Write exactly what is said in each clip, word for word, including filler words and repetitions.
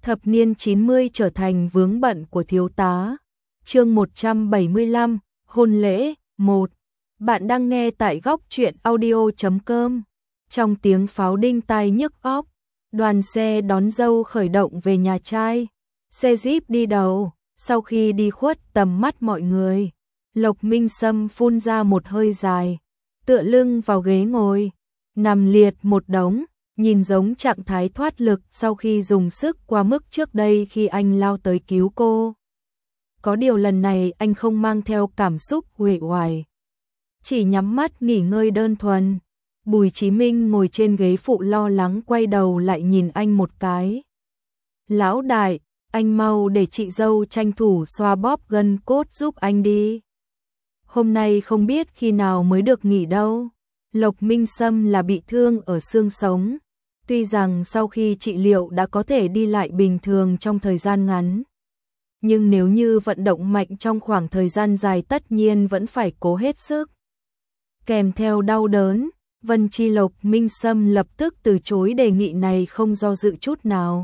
Thập niên chín mươi trở thành vướng bận của thiếu tá. Chương một trăm bảy mươi lăm, hôn lễ một. Bạn đang nghe tại góc truyện audio chấm com. Trong tiếng pháo đinh tai nhức óc, đoàn xe đón dâu khởi động về nhà trai. Xe Jeep đi đầu, sau khi đi khuất tầm mắt mọi người, Lộc Minh Sâm phun ra một hơi dài, tựa lưng vào ghế ngồi, nằm liệt một đống, nhìn giống trạng thái thoát lực sau khi dùng sức quá mức trước đây khi anh lao tới cứu cô. Có điều lần này anh không mang theo cảm xúc uể oải, chỉ nhắm mắt nghỉ ngơi đơn thuần. Bùi Chí Minh ngồi trên ghế phụ lo lắng quay đầu lại nhìn anh một cái. Lão đại, anh mau để chị dâu tranh thủ xoa bóp gân cốt giúp anh đi. Hôm nay không biết khi nào mới được nghỉ đâu. Lộc Minh Sâm là bị thương ở xương sống. Tuy rằng sau khi trị liệu đã có thể đi lại bình thường trong thời gian ngắn, nhưng nếu như vận động mạnh trong khoảng thời gian dài tất nhiên vẫn phải cố hết sức. Kèm theo đau đớn, Vân Chi Lộc Minh Sâm lập tức từ chối đề nghị này không do dự chút nào.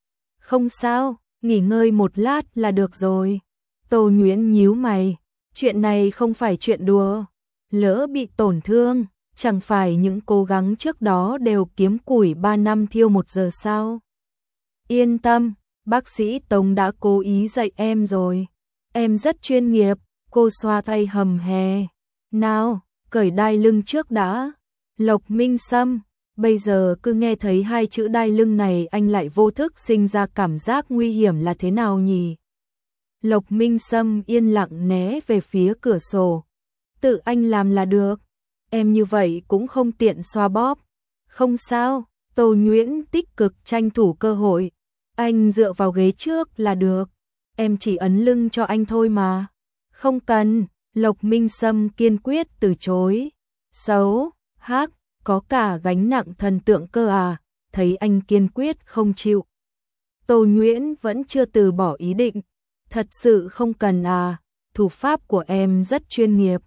Không sao, nghỉ ngơi một lát là được rồi. Tô Nhuyễn nhíu mày, chuyện này không phải chuyện đùa. Lỡ bị tổn thương, chẳng phải những cố gắng trước đó đều kiếm củi ba năm thiêu một giờ sao? Yên tâm, bác sĩ Tống đã cố ý dạy em rồi. Em rất chuyên nghiệp, cô xoa tay hầm hè. Nào, cởi đai lưng trước đã. Lộc Minh Sâm, bây giờ cứ nghe thấy hai chữ đai lưng này anh lại vô thức sinh ra cảm giác nguy hiểm là thế nào nhỉ? Lộc Minh Sâm yên lặng né về phía cửa sổ. Tự anh làm là được. Em như vậy cũng không tiện xoa bóp. Không sao, Tô Nhuyễn tích cực tranh thủ cơ hội. Anh dựa vào ghế trước là được. Em chỉ ấn lưng cho anh thôi mà. Không cần, Lộc Minh Sâm kiên quyết từ chối. Xấu, hắc, có cả gánh nặng thần tượng cơ à, thấy anh kiên quyết không chịu. Tô Nhuyễn vẫn chưa từ bỏ ý định. Thật sự không cần à, thủ pháp của em rất chuyên nghiệp.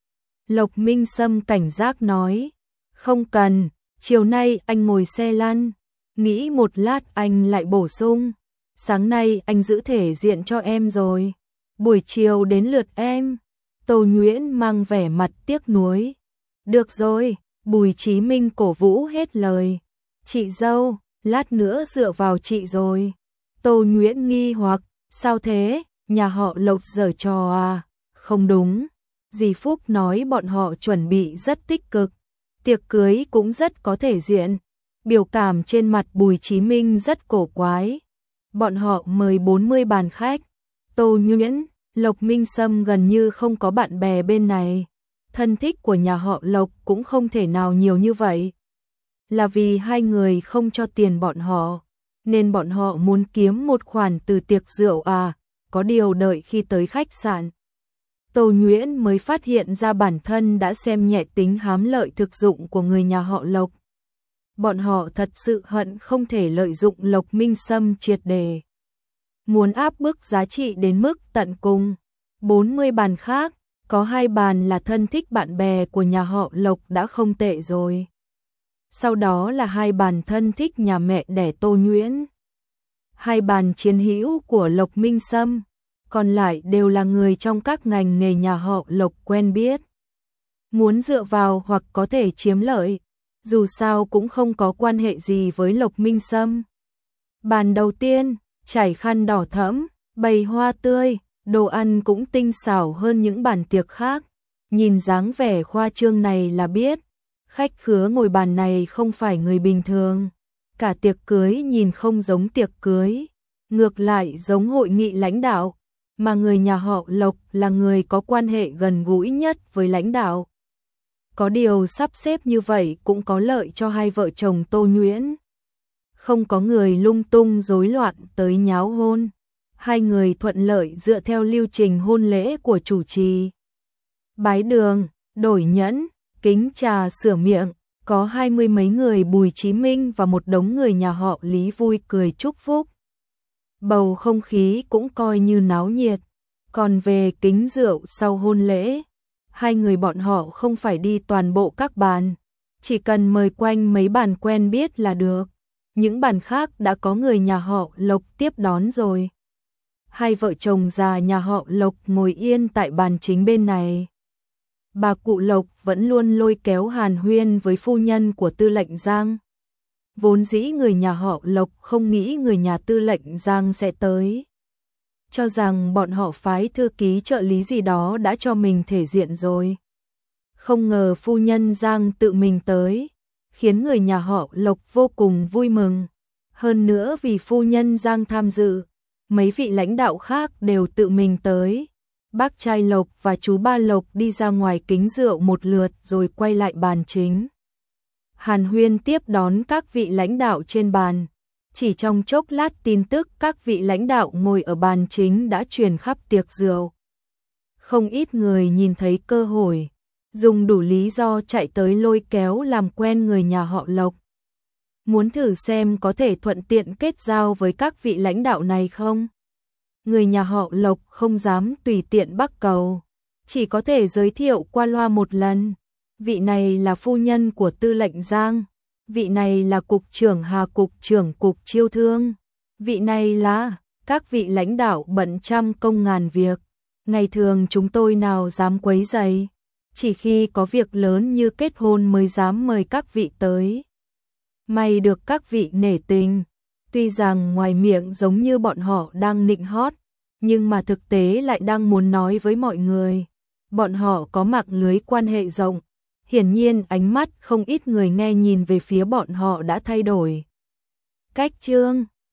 Lộc Minh Sâm cảnh giác nói, không cần, chiều nay anh ngồi xe lăn. Nghĩ một lát anh lại bổ sung, sáng nay anh giữ thể diện cho em rồi, buổi chiều đến lượt em. Tô Nhuyễn mang vẻ mặt tiếc nuối. Được rồi, Bùi Chí Minh cổ vũ hết lời. Chị dâu, lát nữa dựa vào chị rồi. Tô Nhuyễn nghi hoặc, sao thế, nhà họ Lộc giở trò à? Không đúng. Dì Phúc nói bọn họ chuẩn bị rất tích cực, tiệc cưới cũng rất có thể diện. Biểu cảm trên mặt Bùi Chí Minh rất cổ quái. Bọn họ mời bốn mươi bàn khách. Tô Nhuyễn, Lộc Minh Sâm gần như không có bạn bè bên này. Thân thích của nhà họ Lộc cũng không thể nào nhiều như vậy. Là vì hai người không cho tiền bọn họ, nên bọn họ muốn kiếm một khoản từ tiệc rượu à. Có điều đợi khi tới khách sạn, Tô Nhuyễn mới phát hiện ra bản thân đã xem nhẹ tính hám lợi thực dụng của người nhà họ Lộc. Bọn họ thật sự hận không thể lợi dụng Lộc Minh Sâm triệt đề. Muốn áp bức giá trị đến mức tận cùng. bốn mươi bàn khác, có hai bàn là thân thích bạn bè của nhà họ Lộc đã không tệ rồi. Sau đó là hai bàn thân thích nhà mẹ đẻ Tô Nhuyễn. Hai bàn chiến hữu của Lộc Minh Sâm. Còn lại đều là người trong các ngành nghề nhà họ Lộc quen biết. Muốn dựa vào hoặc có thể chiếm lợi, dù sao cũng không có quan hệ gì với Lộc Minh Sâm. Bàn đầu tiên, trải khăn đỏ thẫm, bày hoa tươi, đồ ăn cũng tinh xảo hơn những bàn tiệc khác. Nhìn dáng vẻ khoa trương này là biết, khách khứa ngồi bàn này không phải người bình thường. Cả tiệc cưới nhìn không giống tiệc cưới, ngược lại giống hội nghị lãnh đạo. Mà người nhà họ Lộc là người có quan hệ gần gũi nhất với lãnh đạo. Có điều sắp xếp như vậy cũng có lợi cho hai vợ chồng Tô Nhuyễn. Không có người lung tung rối loạn tới nháo hôn. Hai người thuận lợi dựa theo lưu trình hôn lễ của chủ trì. Bái đường, đổi nhẫn, kính trà sửa miệng. Có hai mươi mấy người Bùi Chí Minh và một đống người nhà họ Lý vui cười chúc phúc. Bầu không khí cũng coi như náo nhiệt. Còn về kính rượu sau hôn lễ, hai người bọn họ không phải đi toàn bộ các bàn, chỉ cần mời quanh mấy bàn quen biết là được. những bàn khác đã có người nhà họ Lộc tiếp đón rồi. Hai vợ chồng già nhà họ Lộc ngồi yên tại bàn chính bên này. Bà cụ Lộc vẫn luôn lôi kéo hàn huyên với phu nhân của Tư lệnh Giang. Vốn dĩ người nhà họ Lộc không nghĩ người nhà Tư lệnh Giang sẽ tới. Cho rằng bọn họ phái thư ký trợ lý gì đó đã cho mình thể diện rồi. Không ngờ phu nhân Giang tự mình tới, khiến người nhà họ Lộc vô cùng vui mừng. Hơn nữa vì phu nhân Giang tham dự, mấy vị lãnh đạo khác đều tự mình tới. Bác trai Lộc và chú ba Lộc đi ra ngoài kính rượu một lượt rồi quay lại bàn chính. Hàn huyên tiếp đón các vị lãnh đạo trên bàn. Chỉ trong chốc lát tin tức các vị lãnh đạo ngồi ở bàn chính đã truyền khắp tiệc rượu. Không ít người nhìn thấy cơ hội, dùng đủ lý do chạy tới lôi kéo làm quen người nhà họ Lộc. Muốn thử xem có thể thuận tiện kết giao với các vị lãnh đạo này không? Người nhà họ Lộc không dám tùy tiện bắt cầu, chỉ có thể giới thiệu qua loa một lần. Vị này là phu nhân của Tư lệnh Giang, vị này là cục trưởng Hà, cục trưởng cục chiêu thương, vị này là các vị lãnh đạo bận trăm công ngàn việc. Ngày thường chúng tôi nào dám quấy rầy, chỉ khi có việc lớn như kết hôn mới dám mời các vị tới. May được các vị nể tình, tuy rằng ngoài miệng giống như bọn họ đang nịnh hót, nhưng mà thực tế lại đang muốn nói với mọi người. Bọn họ có mạng lưới quan hệ rộng, hiển nhiên ánh mắt không ít người nghe nhìn về phía bọn họ đã thay đổi. Cách chương